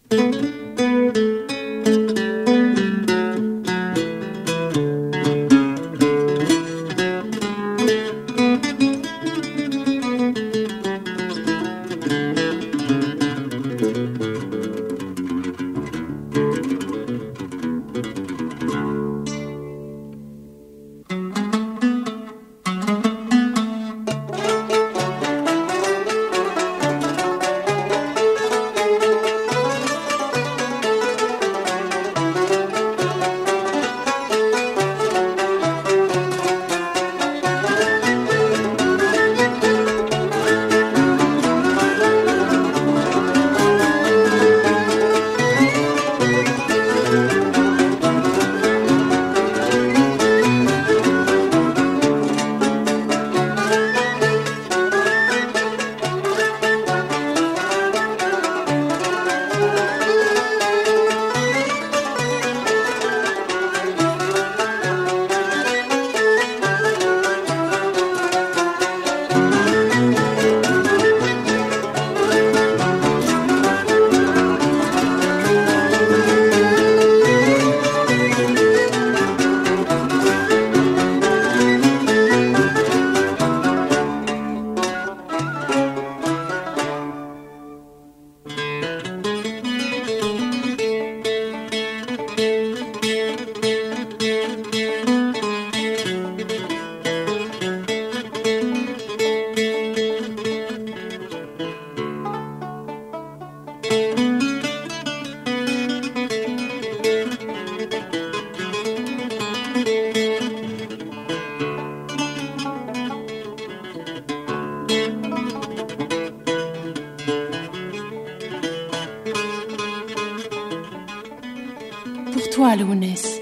Pour toi, Lounès,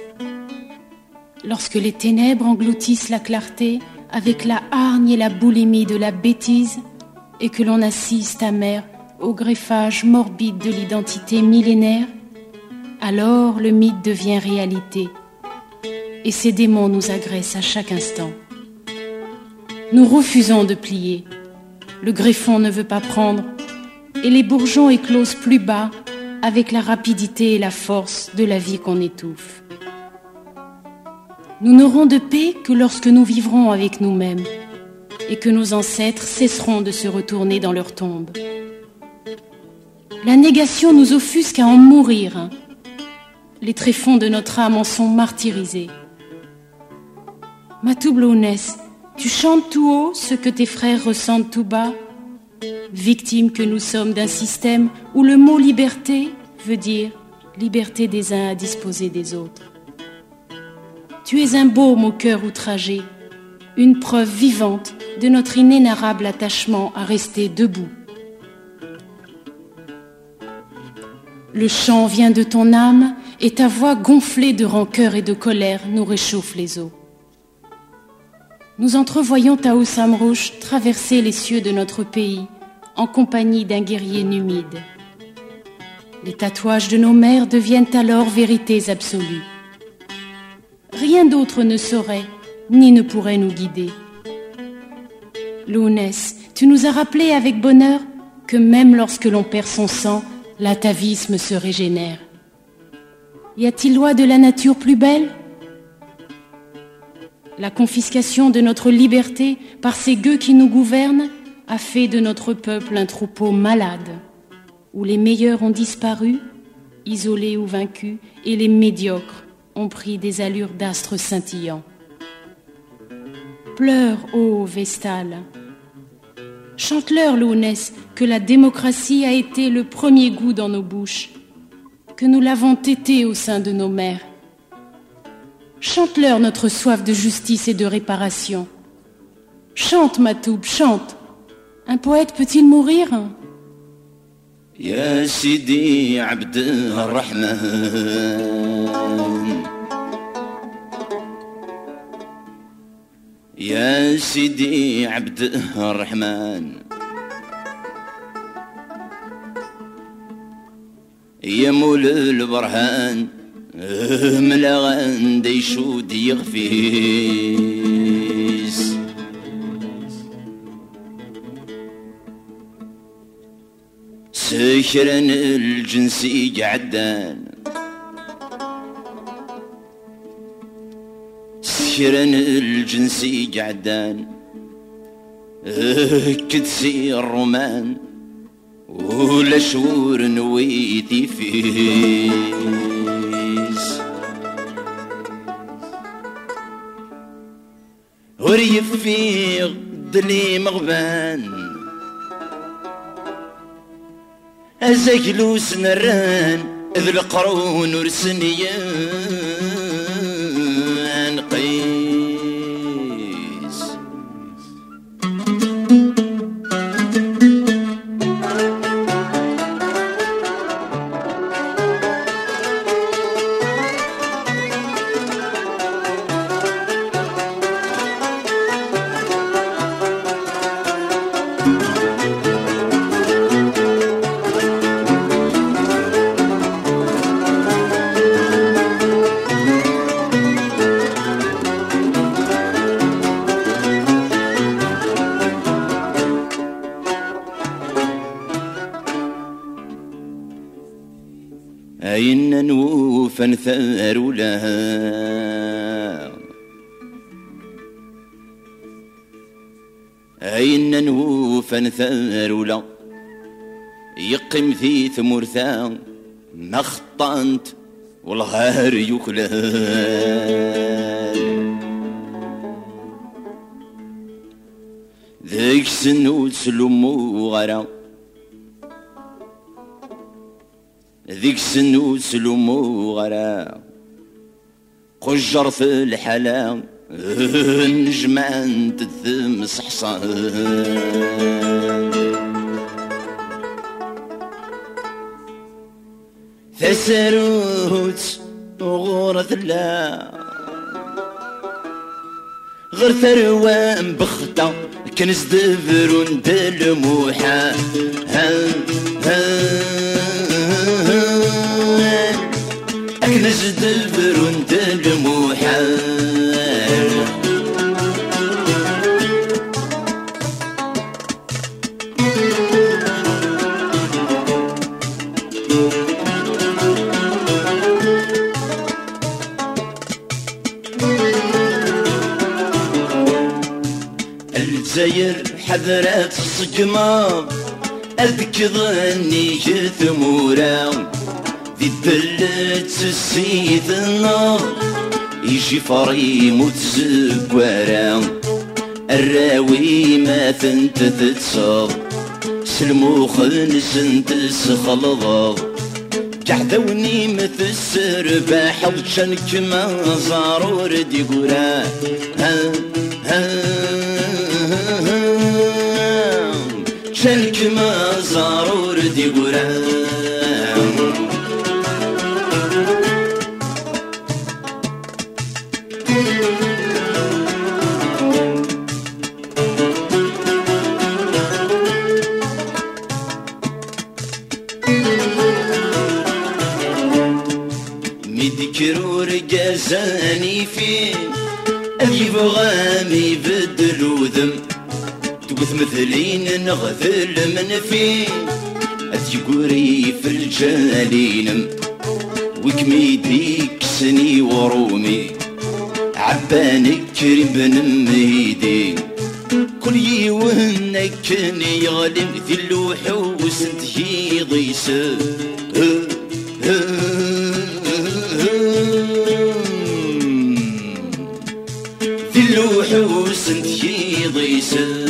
lorsque les ténèbres engloutissent la clarté avec la hargne et la boulimie de la bêtise et que l'on assiste amer au greffage morbide de l'identité millénaire, alors le mythe devient réalité et ces démons nous agressent à chaque instant. Nous refusons de plier, le greffon ne veut pas prendre et les bourgeons éclosent plus bas avec la rapidité et la force de la vie qu'on étouffe. Nous n'aurons de paix que lorsque nous vivrons avec nous-mêmes et que nos ancêtres cesseront de se retourner dans leur tombe. La négation nous offusque à en mourir. Les tréfonds de notre âme en sont martyrisés. Matoub Lounès, tu chantes tout haut ce que tes frères ressentent tout bas, victimes que nous sommes d'un système où le mot liberté veut dire liberté des uns à disposer des autres. Tu es un baume au cœur outragé, une preuve vivante de notre inénarrable attachement à rester debout. Le chant vient de ton âme et ta voix gonflée de rancœur et de colère nous réchauffe les os. Nous entrevoyons Taous Amrouche traverser les cieux de notre pays en compagnie d'un guerrier numide. Les tatouages de nos mères deviennent alors vérités absolues. Rien d'autre ne saurait ni ne pourrait nous guider. Lounès, tu nous as rappelé avec bonheur que même lorsque l'on perd son sang, l'atavisme se régénère. Y a-t-il loi de la nature plus belle ? La confiscation de notre liberté par ces gueux qui nous gouvernent a fait de notre peuple un troupeau malade, où les meilleurs ont disparu, isolés ou vaincus, et les médiocres ont pris des allures d'astres scintillants. Pleure, ô Vestale. Chante-leur, Lounès, que la démocratie a été le premier goût dans nos bouches, que nous l'avons tété au sein de nos mères. Chante-leur notre soif de justice et de réparation. Chante, Matoub, chante. Un poète peut-il mourir ? Ya Sidi Abdelrahman, Ya Sidi Abdelrahman, Ya Moulel Barhan, ملاغان ديشود يغفيس ذكرن الجنسي قعدان ذكرن الجنسي قعدان كتسي الرومان ولا شهور نويتي فيس وريف في ضلي مغبان أزاكلو سنران إذ القرون ورسنيان قيس أين نوفا ثار لها أين نوفا ثار لا يقم في ثمرثا ما خطانت والغار يخلال ذيك سنو سلمو غرا ذيك سنو سلمو غرا قجر في الحلا نجمان تثم صحصان ثسروت غورة لا غير ثروان بخطة كنز دفرون دلموحة كنز دفرون دلموحة الجزائر حضرات الصقمة أذك ظني ثمورة ذي الدلة السيد النار يجي فريم وتزكورة الراوي ما ثنت تتصاب سلموخ نسنت سخلظ قعدوني مثل السرباح وجنك ما ضرور ديقورا جنك ما ضرور ديقورا مذكر رجازاني فيه أجيب غامي بدلو ذم توث مثلين نغذل من فيه أتيقوري في الجالين وكميديك سني ورومي عبانك كريم ميدي كل يوهنك يغلب ذي اللوح وسنتهي ضيسه ذي اللوح وسنتهي ضيسه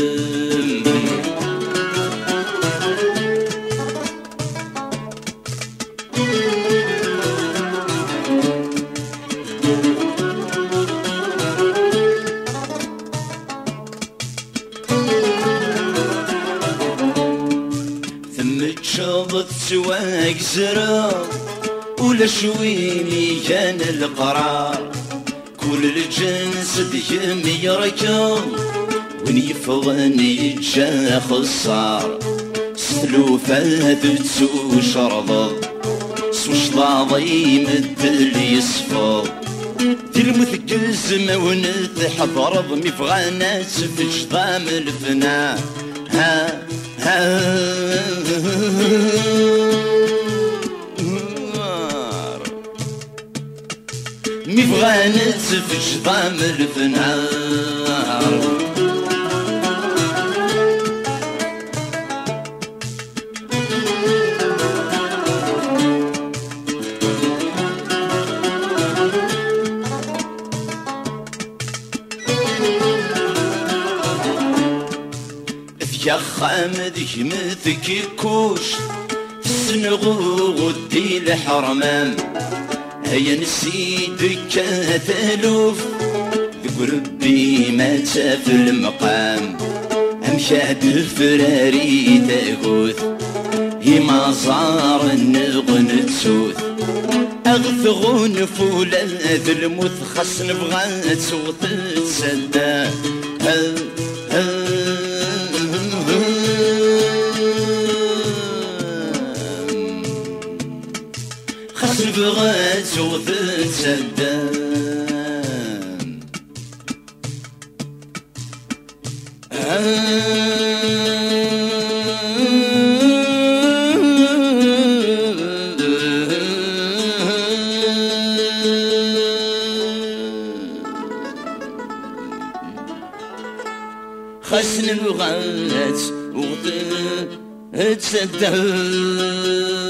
شاضت سواق زرار ولا شويني كان القرار كل الجنس ديم يركض وين يفضني يتجا خصار سلو فاذت وشرض سوش ضاضي مدل يصفض دي المثقل زما ونتحضر ضمي فغانات في جضام الفنا ميبغى نتفج ضام الفنار يا خامد يمثك كوش سنغو غدي الحرمان هيا نسيدك كثلوف ذك ربي ما تاف المقام امشاد فراري تاغوث هما زار النغن تسوث اغثغون فولا ذلموث خاص نبغى تسوث تسدا بغات صوت سدام خسن بغات صوت سدام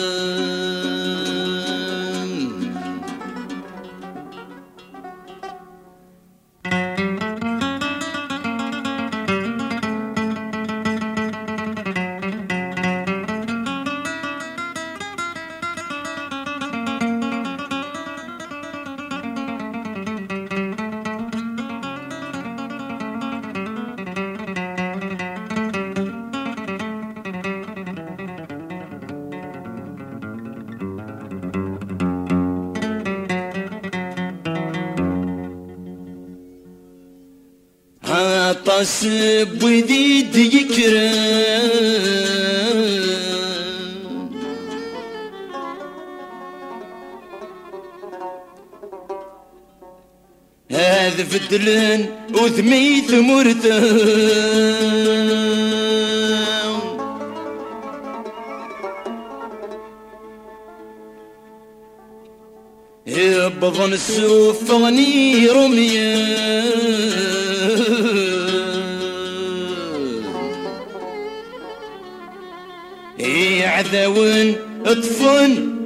طاسب وذيد يكرم هذا فدلن وثميث مرتم يبضن السوف غني رميان عذاون اطفن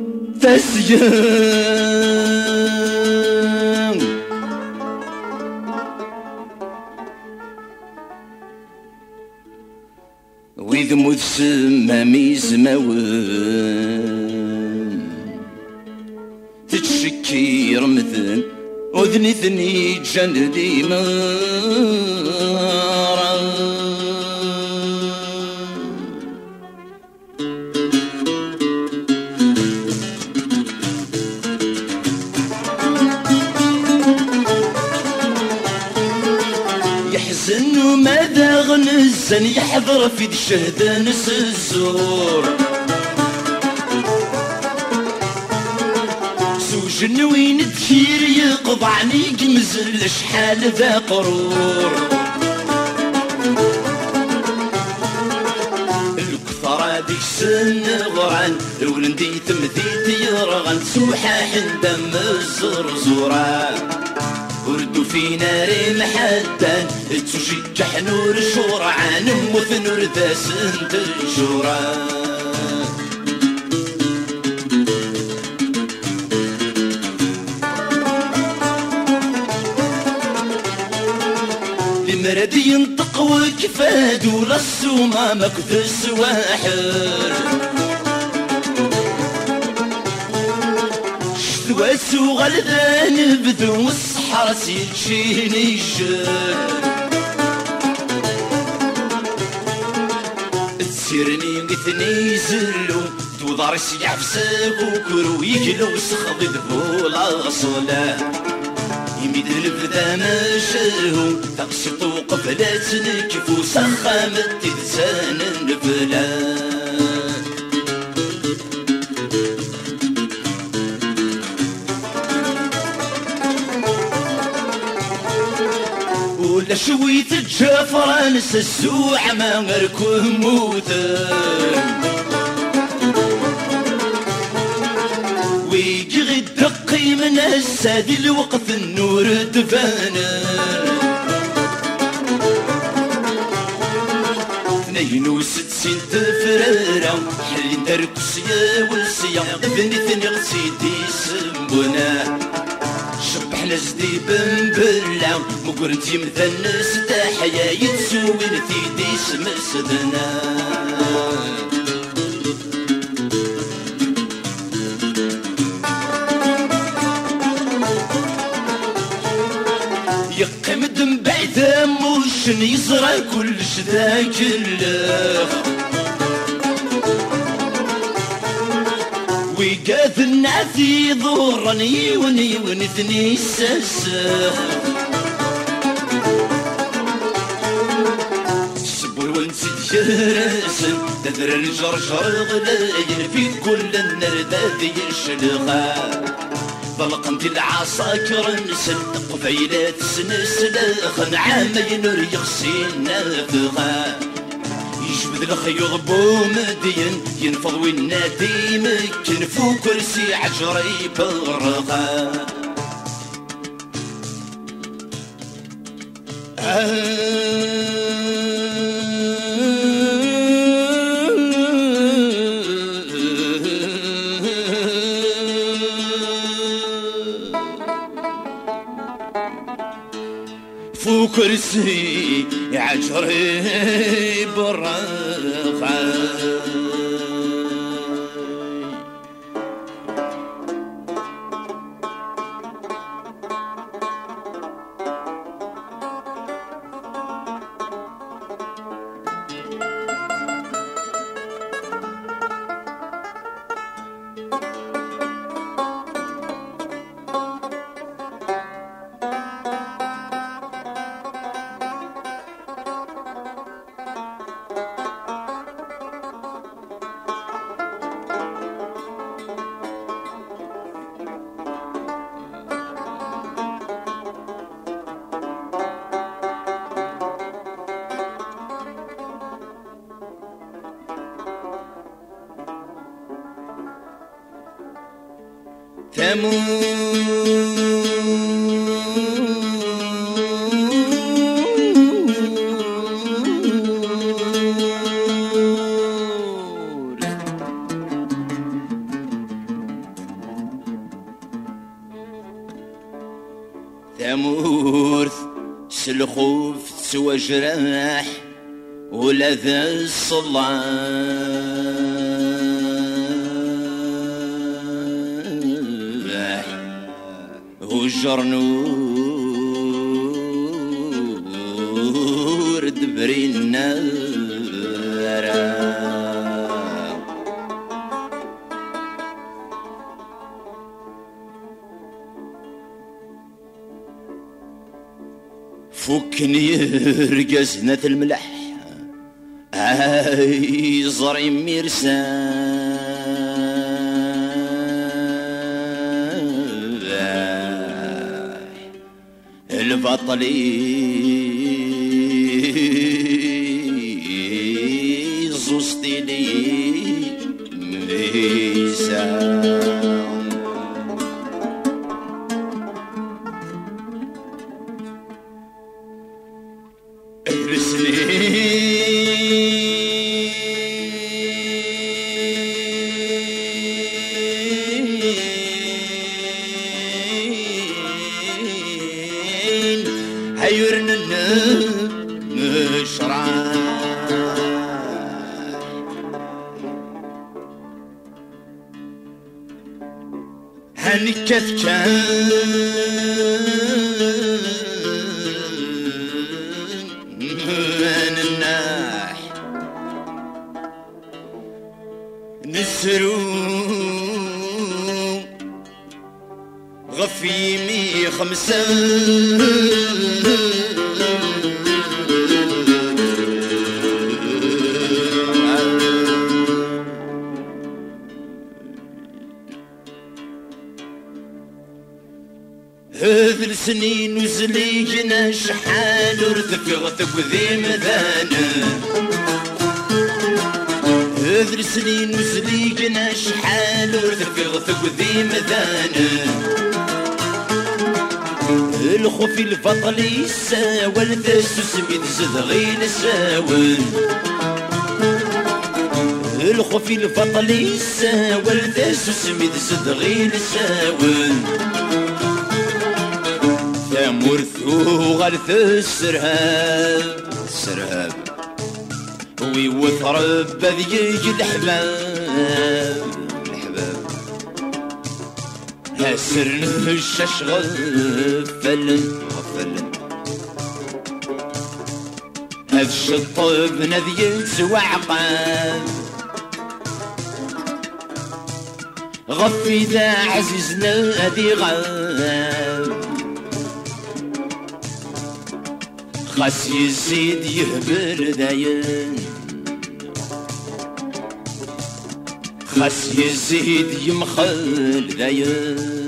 تسجن وإذ مذسم ميزماون تتشكي رمثن أذني ثني جندي مارا يحزن ماذا غنزن يحضر في الشهد نس الزور سوجن وين تثير يقضعني يمزل شحال ذا قرور الكثرة ديك سن غران الولندي تمثيت يرغن سوحاح دم الزرزوران وردو في نار محدان تشجح نور شرعان موث نور ذا سنت الجوران المرد ينطق وكفاد ولا السومة مكث السواحل شتواسو غلذان بدو الصحراء سيتشيني الجل تسيرني قثني زلو توضار سيعفسك وكرو يكلو سخض ذبو الأصلة يميد البدا مشهو تقسط وقفلات نكفو سخامت تدسان النبلا ولا شويت الجفرانس السوع ما غيركم موتن ويجي غدقي من السادي الوقت النور دفانر 62 تفرارة حلين تركسيا والسيا بنتني غسيدي سمبونا شبحنا زدي بنبلا مقرنتي مثنس تحيا يتسوي نتيدي سمسدنا يقيم دم بعد موشن يزرع كلش ذاك اللخ ويقاذ النعثي ضرني ونثني السسخ سبوي ونسد يرسن تذر الجرجر غلايل في كل النرداد يشلغا ضلقنت العساكر نسل قفيلات سنسلخ نعامين يغسين نفغا يجبد الخيوط بومدين ينفض والنادي مكن فوق كرسي عجري برغا فوق كرسي عجري برغا ثمورث سلخوف تسوى جراح ولا ذا الصلاح وجرنور دبري النار فكني رقزنة الملح زري مرساح البطلي زوستي لي ميسا هيورن النشرة هنكت كان من الناح نسرو غفيمي خمسة هذ السنين وزلينا شحال ورثفغ ذي مذانا هذ السنين وزلينا شحال ورثفغ ذي مذانا الخوف الفضل يساوى الدسوس ميد زدغين ساوى الخوف الفضل يساوى الدسوس ميد زدغين ساوى ثمرثو غرث السرهاب السرهاب ويوثرب ذيج الحباب الحباب هسرن الشاش غفلن غفلن هذ الشطب نذيت وعقاب غفي ذا عزيزنا أدي غاب خاص يزيد يهبل داين خاص يزيد يمخل داين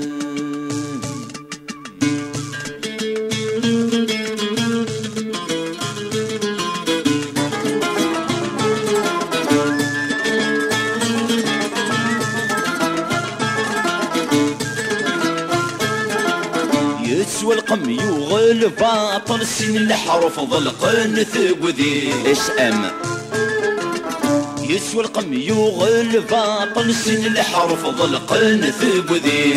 يسوى القم يغل باطل سن الحرف ضلقن ثقذي اسأم يسوى القم يغل باطل سن الحرف ضلقن ثقذي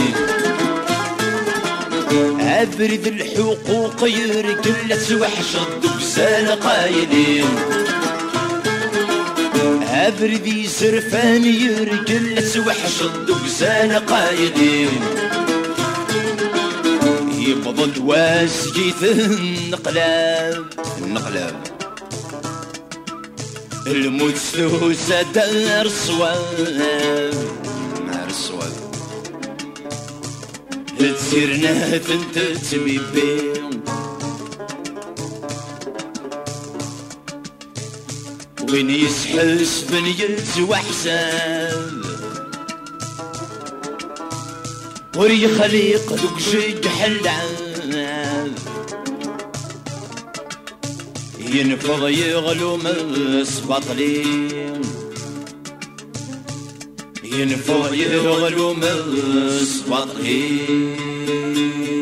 أبرد الحقوق يرقلت وحش الدبسان قايلين أبرد يسرفان يرقلت وحش الدبسان قايلين يبضل واسجيت النقلاب النقلاب الموت ثوسة دار صواب نار الصواب تسيرنا فنت تميبين وين يسحس بنيت وحساب وري خليق ذوك جيج حلعان ينفض يغلو من سباطلين ينفض يغلو من سباطلين